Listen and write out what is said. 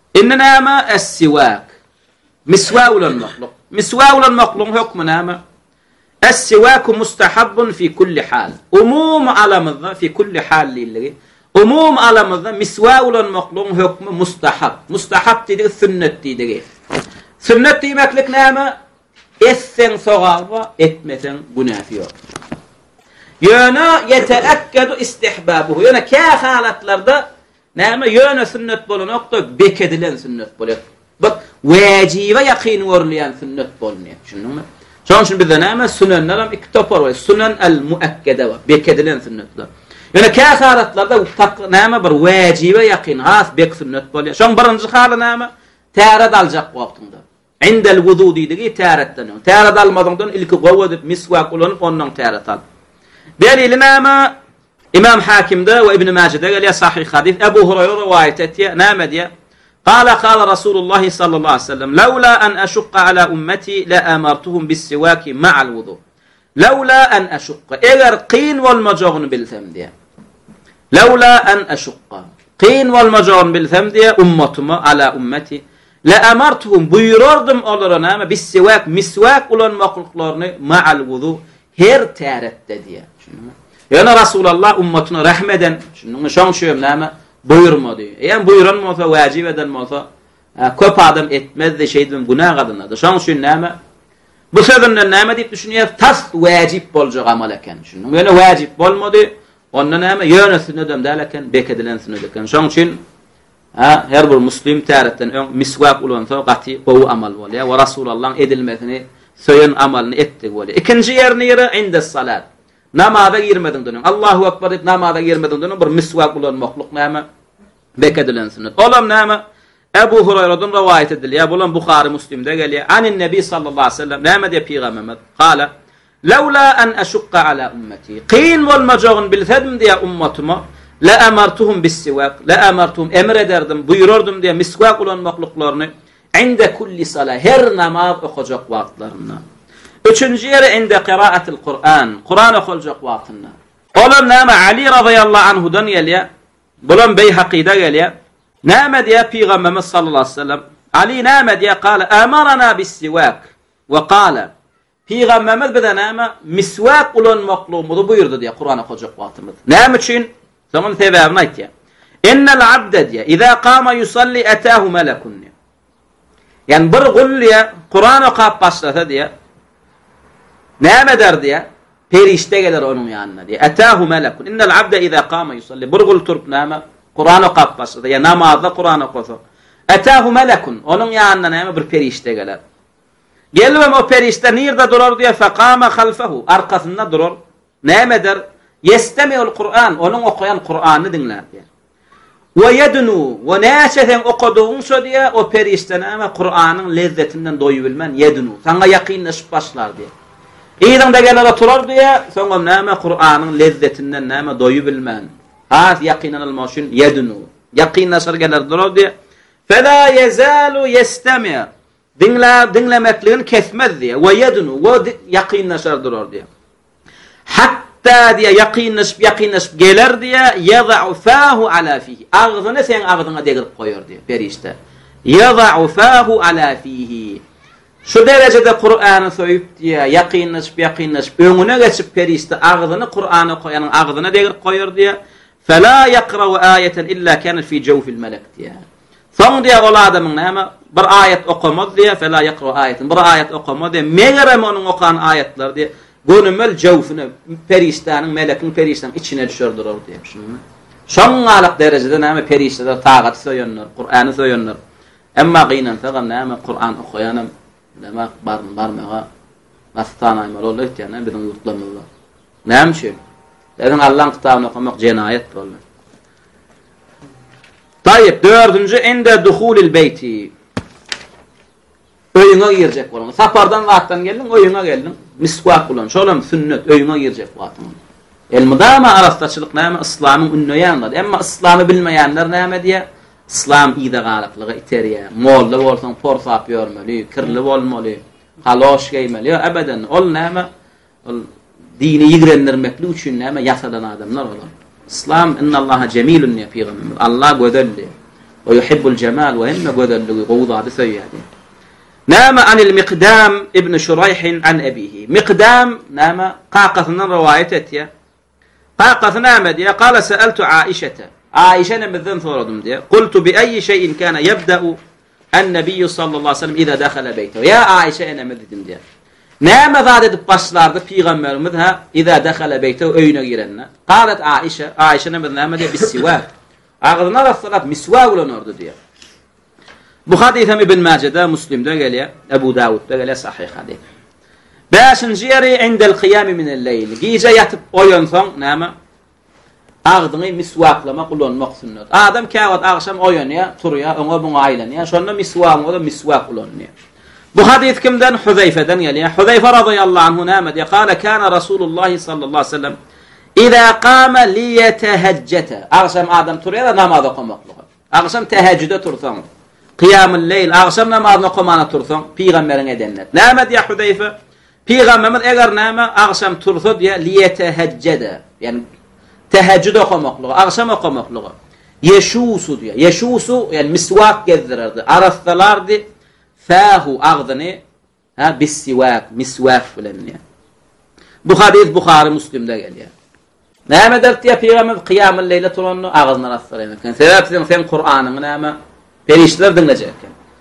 inne näme es-siwak. Miswak ulan mahluk. Miswak ulan mahluk hukmu näme? Es-siwak mustahabbun fi kulli hal. Umum alamda fi kulli hal lilgi. Umum alamda miswak ulan mahluk hukmu mustahab. Mustahab dedi sünnet dedi. Sünnet demeklik näme? Essen sogaba, etmesen günah yok. Yöne yeteakkedu istihbabuhu. Yöne kâ halatlarda näme yöne sünnet bolanokda bekedilen sünnet bolar. Bak wajibe yakin görülen sünnet bolunýar. Şunuňmy? Şoň üçin bizde näme sünenler hem iki topar var. Sünen el-muakkede var. Bekedilen sünnetler. Yöne kâ halatlarda näme bir wajibe yakin has bek sünnet bolýar. Şoň birinji haly näme? Täret aljak wagtynda. Indel wudu diýdigi täretden. Täret almadan ilki gowa dip miswak ulanyp ondan täret al. Delili näme? İmam Hakim'de ve İbn Majah'da geliyor sahih hadis. Ebu Hureyre rivayet ediyor. Näme diýär? Qala Rasulullah sallallahu aleyhi ve sellem: "Laula an ashqa ala ummati la amartuhum bis-siwaki ma'al wudu." Laula an ashqa. Eger qyn bolmajagyny bilsem diýär. Laula an ashqa. Qyn bolmajagyny bilsem diýär ummatyma ala ummati la amartuhum buyururdum olara näme bis-siwak miswak ulan makluklaryny ma'al wudu her täretde diýär. Yani Rasulullah ummatına rahmeden şunun şoňşym näme buyurmady. Eýem buyuranmasa wajib edenmasa köp adam etmezdi şeyden günah gadynady. Şoňşym näme bu sebäpden näme diýip düşünýär? Tas wajib boljak amal eken. Şunun ýöne wajib bolmady. Onda näme ýöne sünnetem däleken bekedilen sünnet eken. Şoňşym her bir muslim täretden miswak ulansa gaty bu amal bolýar. Wa Rasulullah edilmesini söýen amalyny etdik bolýar. İkinji ýerine inde salat. Namaza girmedin dönün. Allahu Ekber deyip namaza girmedin dönün. Bir miswak ulan mahluk näme? Bekedilen sünnet. Olam näme? Ebu Hureyre'den rivayet edilýär. Bulan Buhari Müslim'de gelýär. Anin Nebi sallallahu aleyhi ve sellem näme diýip Peygamber? Qala: "Laula an ashqa ala ummati." Qyn bolmajagyny bilsedim diýär ummatyma, la amartuhum bis-siwak. La amartuhum emrederdim, buyururdum diýär miswak ulan mahluklaryny inde kulli salah her namaz okujak wagtlarynda. Üçüncü yere inde qiraatil Kur'an. Kur'an okuyacak wagtynda. Olam näme Ali radıyallahu anhudan gelýär. Bulan Beyhaqi'de gelýär. Näme diýär Peygamberimiz sallallahu aleyhi ve sellem? Ali näme diýär? Qala amarna bis-siwak ve qala Peygamberimiz bize näme miswak ulan maklumuny buyurdy diýär Kur'an okuyacak wagtymyz. Näme üçin? Soňun sebäbini aýtdy. Innal abda diýär iza qama yusalli ataahu malakun. Yani bir gulliye Kur'an okuyup başlasa diýär näme der diýär? Perişte gelir onun ýanyna diýär. Ataahu malakun. Innal abda iza qama yusalli. Bir gul turup näme? Kur'an okuyup başlasa, ýa namazda Kur'an okusa. Ataahu malakun. Onun ýanyna näme bir perişte gelir. Gelip o perişte nirde durar diýär? Faqama halfahu. Arkasynda durar. Näme der? Yestemi'ul Kur'an. Onun okuyan Kur'any dinler diýär. Ve yednu ve näçeden okuduğunsa diýär o perişte näme? Kur'anyň lezzetinden doýup bilmän yednu. Saňa ýakynlaşyp başlar diýär. İýden de gelere turar diye, soňra näme Kur'anyň lezzetinden näme doýup bilmän. Has ýakynan almaşyn yednu. Ýakynlaşar geler durar diye. Fela yezalu yestami. Dinlemekligini kesmez diye. Ve yednu ve ýakynlaşar durar diye. Hatta diye ýakynlaşyp geler diye yad'u fahu ala fihi. Ağzyny sen ağzyna degirip goýar diye perişte. Yad'u fahu ala fihi. Şu derecede Kur'an'ı söýüp diýär, ýakynlaşyp öňüne geçip perişte ağzyny Kur'any koýanyň ağzyna degirip goýar diýär. Fela yaqra'u ayatan illa kana fi jawfil malak diýär. Soň diýär ol adamyň näme bir ayet okamaz diýär, fela yaqra'u ayatan. Bir ayet okamaz diýär, megerem onuň okan ayetler diýär. Gönümel jawfyny periştanyň, melekiň periştanyň içine düşürdir diýär. Şoňalyk derecede näme perişteler tagat söýenler, Kur'any söýenler. Emma gynan sagam näme Kur'an okuyanam näme barmaga bastana emrollar ýa-ni biziň ýurtlarymyzda. Näme şeý? Dedim Allah'ın kitabını okumak cenayet bollar. Tayyip, dördüncü inde duhulil beyti. Öýüňe girjek bolan. Sapardan wagtdan geldin, öýüňe geldin. Miswak bolan. Şolam sünnet öýüňe girjek wagtdan. Elmudama arastaçylyk näme İslamyň ünneýänler. Emma İslamy bilmeýänler näme diýär? İslam ýa-da galaplygy iterýär. Molla bolsaň porsap ýörmeli, kirli bolmaly, haloş geýmeli. Ebeden ol näme? Ol dini ýigrendirmekli üçin näme ýasadan adamlar bolar. İslam innallaha cemilun ya peygamber. Allah gözelli. ويحب الجمال وهم قدر قوضة بسيادة. نام عن المقدام ابن شريح عن أبيه. مقدام نام قاقثنا روايته قاقثنا مديا قال سألت عائشة نمذن ثوردم دي قلت بأي شيء كان يبدأ النبي صلى الله عليه وسلم إذا دخل بيته. يا عائشة أنا مذدم دي نام ذات باشلارد پیغمبرimiz إذا دخل بيته öýüne girenler. قالت عائشة نمذن مديا بالسواك. Ağzına rastlarak misvak ulanırdı diye. Bu hadisem İbn Mace'de, Müslim'de geliyor, Ebu Davud'da geliyor, sahih hadis. Beşinci yeri indel kıyami minel-leyl. Gece yatıp oyunsan, näme? Ağzını misvaklama kullanmak sünnet. Adam kâvat akşam oynuyor, turuyor, ona buna aylanıyor. Şonda misvak kullanıyor. Bu hadis kimden? Huzeyfe'den geliyor. Huzeyfe radıyallahu anhu näme diye? Kâle kâne Resulullah sallallahu aleyhi ve sellem İza qama liyetehajjata. Akşam adam turuyor da namaz okumaklığı. Akşam teheccüde tursan. Kıyamul leyl. Akşam namazını okumana tursan. Peygamberin edenler. Näme diye Hudeyfe? Peygamberimiz eğer näme akşam tursa diye liyetehajjada. Yani teheccüd okumaklığı. Akşam okumaklığı. Yeşusu diye. Yeşusu yani misvak gezdirirdi. Arastalardı. Fahu ağzını bissivak. Misvak filan diye. Bu hadis Bukhari Müslim'de geliyor. Näme derdi ya Peygamber kıyamul leyle turannu ağzına rastlaymak. Sebäp sen Kur'anyň näme perişler dinlejekken.